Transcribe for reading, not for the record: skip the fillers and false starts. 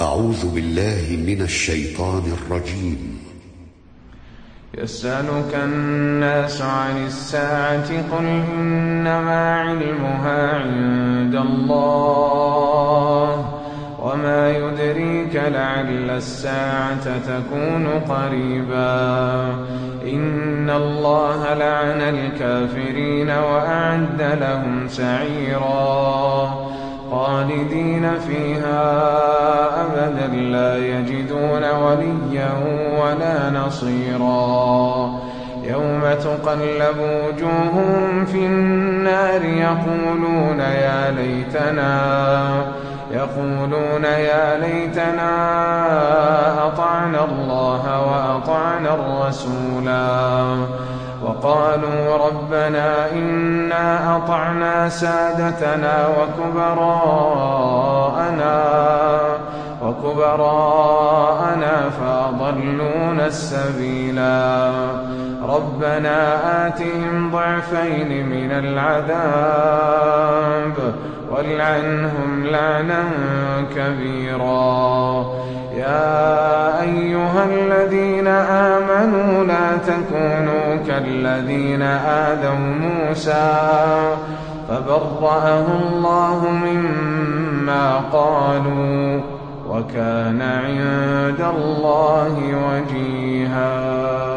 أعوذ بالله من الشيطان الرجيم. يسألك الناس عن الساعة قل إنما علمها عند الله وما يدريك لعل الساعة تكون قريبا إن الله لعن الكافرين وأعد لهم سعيرا خالدين فيها أبدا لا يجدون وليا ولا نصيرا يوم تقلب وجوههم في النار يقولون يا ليتنا أطعنا الله وأطعنا الرسولا وقالوا ربنا إنا أطعنا سادتنا وكبراءنا فأضلونا السبيلا ربنا آتهم ضعفين من العذاب والعنهم لعنا كبيرا يا أيها الذين آمنوا لا تكونوا كالذين آذوا موسى فبرأه الله مما قالوا وكان عند الله وجيها.